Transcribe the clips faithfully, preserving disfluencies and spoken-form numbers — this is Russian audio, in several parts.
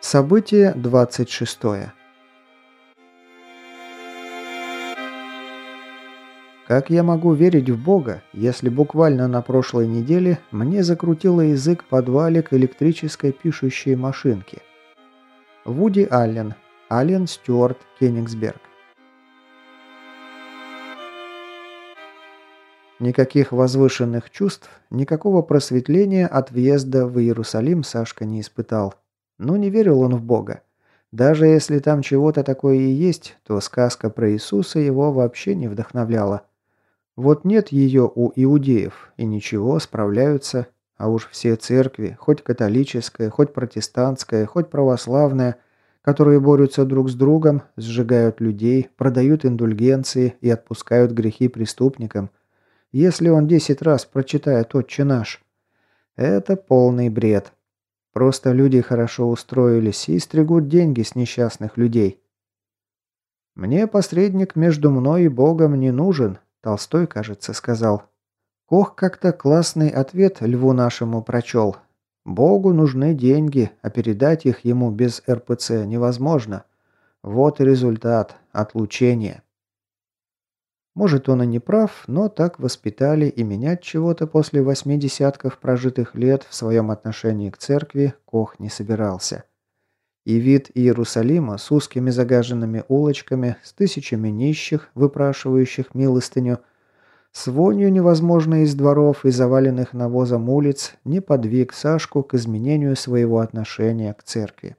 Событие двадцать шестое. Как я могу верить в Бога, если буквально на прошлой неделе мне закрутило язык подвалик электрической пишущей машинки? Вуди Аллен. Аллен Стюарт Кенигсберг. Никаких возвышенных чувств, никакого просветления от въезда в Иерусалим Сашка не испытал. Но не верил он в Бога. Даже если там чего-то такое и есть, то сказка про Иисуса его вообще не вдохновляла. Вот нет ее у иудеев, и ничего, справляются. А уж все церкви, хоть католическая, хоть протестантская, хоть православная, которые борются друг с другом, сжигают людей, продают индульгенции и отпускают грехи преступникам, если он десять раз прочитает «Отче наш». Это полный бред. Просто люди хорошо устроились и стригут деньги с несчастных людей. «Мне посредник между мной и Богом не нужен», Толстой, кажется, сказал. Кох как-то классный ответ льву нашему прочел. «Богу нужны деньги, а передать их ему без эр пэ цэ невозможно. Вот и результат – отлучение». Может, он и не прав, но так воспитали, и менять чего-то после восьми десятков прожитых лет в своем отношении к церкви Кох не собирался. И вид Иерусалима с узкими загаженными улочками, с тысячами нищих, выпрашивающих милостыню, с вонью невозможной из дворов и заваленных навозом улиц не подвиг Сашку к изменению своего отношения к церкви.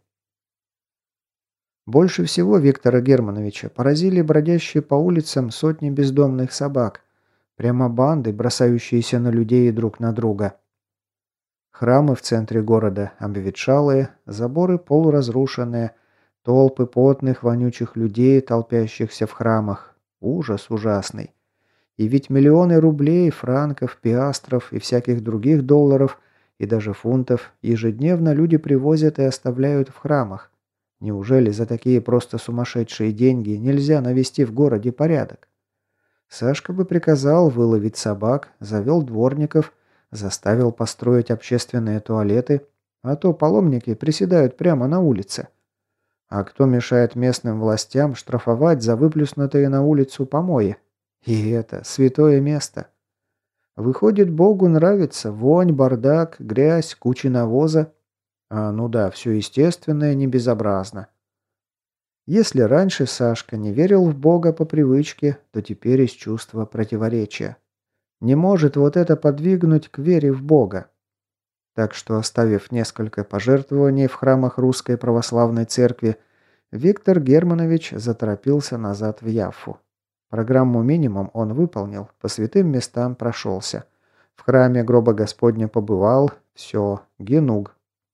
Больше всего Виктора Германовича поразили бродящие по улицам сотни бездомных собак, прямо банды, бросающиеся на людей и друг на друга. Храмы в центре города обветшалые, заборы полуразрушенные, толпы потных, вонючих людей, толпящихся в храмах. Ужас ужасный. И ведь миллионы рублей, франков, пиастров и всяких других долларов, и даже фунтов ежедневно люди привозят и оставляют в храмах. Неужели за такие просто сумасшедшие деньги нельзя навести в городе порядок? Сашка бы приказал выловить собак, завел дворников, заставил построить общественные туалеты, а то паломники приседают прямо на улице. А кто мешает местным властям штрафовать за выплюснутые на улицу помои? И это святое место. Выходит, Богу нравится вонь, бардак, грязь, куча навоза. А, ну да, все естественное, не безобразно. Если раньше Сашка не верил в Бога по привычке, то теперь из чувства противоречия. Не может вот это подвигнуть к вере в Бога. Так что, оставив несколько пожертвований в храмах Русской Православной Церкви, Виктор Германович заторопился назад в Яффу. Программу минимум он выполнил, по святым местам прошелся. В храме гроба Господня побывал, все, генуг.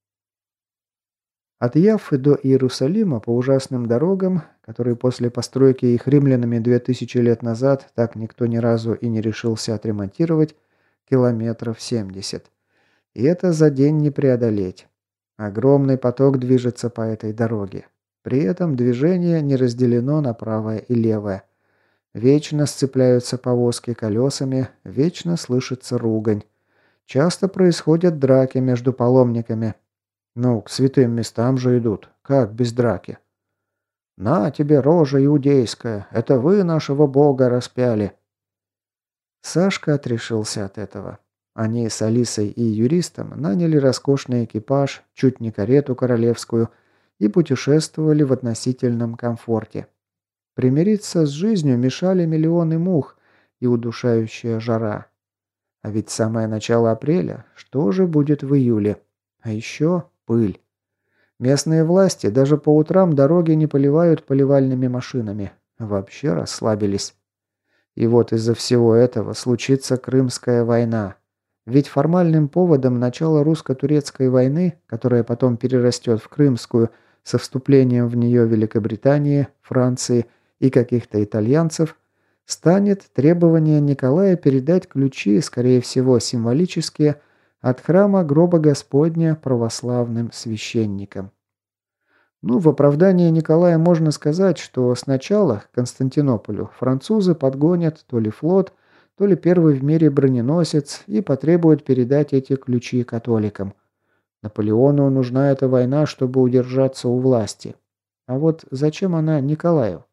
От Яффы до Иерусалима по ужасным дорогам, которые после постройки их римлянами две тысячи лет назад так никто ни разу и не решился отремонтировать, километров семьдесят. И это за день не преодолеть. Огромный поток движется по этой дороге. При этом движение не разделено на правое и левое. Вечно сцепляются повозки колесами, вечно слышится ругань. Часто происходят драки между паломниками. Ну, к святым местам же идут. Как без драки? «На тебе, рожа иудейская! Это вы нашего Бога распяли!» Сашка отрешился от этого. Они с Алисой и юристом наняли роскошный экипаж, чуть не карету королевскую, и путешествовали в относительном комфорте. Примириться с жизнью мешали миллионы мух и удушающая жара. А ведь самое начало апреля, что же будет в июле? А еще пыль. Местные власти даже по утрам дороги не поливают поливальными машинами. Вообще расслабились. И вот из-за всего этого случится Крымская война. Ведь формальным поводом начала русско-турецкой войны, которая потом перерастет в Крымскую, со вступлением в нее Великобритании, Франции и каких-то итальянцев, станет требование Николая передать ключи, скорее всего символические, от храма гроба Господня православным священникам. Ну, в оправдание Николая можно сказать, что сначала к Константинополю французы подгонят то ли флот, то ли первый в мире броненосец и потребуют передать эти ключи католикам. Наполеону нужна эта война, чтобы удержаться у власти. А вот зачем она Николаю?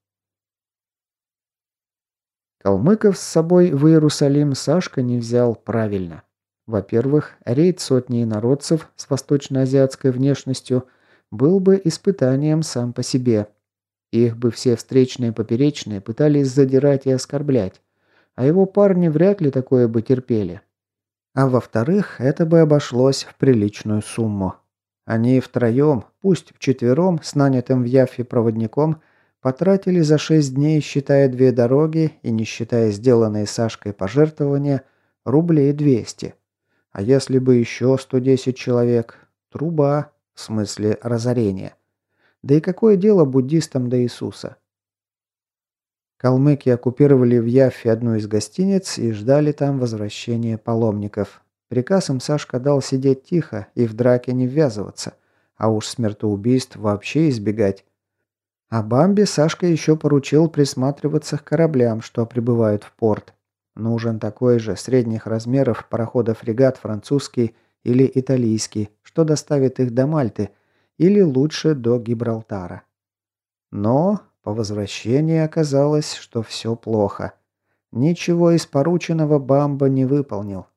Калмыков с собой в Иерусалим Сашка не взял правильно. Во-первых, рейд сотни инородцев с восточноазиатской внешностью был бы испытанием сам по себе. Их бы все встречные и поперечные пытались задирать и оскорблять, а его парни вряд ли такое бы терпели. А во-вторых, это бы обошлось в приличную сумму. Они втроем, пусть вчетвером, с нанятым в Яффе проводником, потратили за шесть дней, считая две дороги и не считая сделанные Сашкой пожертвования, рублей двести. А если бы еще сто десять человек? Труба, в смысле разорения. Да и какое дело буддистам до Иисуса? Калмыки оккупировали в Яффе одну из гостиниц и ждали там возвращения паломников. Приказ им Сашка дал сидеть тихо и в драке не ввязываться, а уж смертоубийств вообще избегать. А Бамбе Сашка еще поручил присматриваться к кораблям, что прибывают в порт. Нужен такой же средних размеров пароходов-фрегат французский или итальянский, что доставит их до Мальты, или лучше до Гибралтара. Но по возвращении оказалось, что все плохо. Ничего из порученного Бамба не выполнил.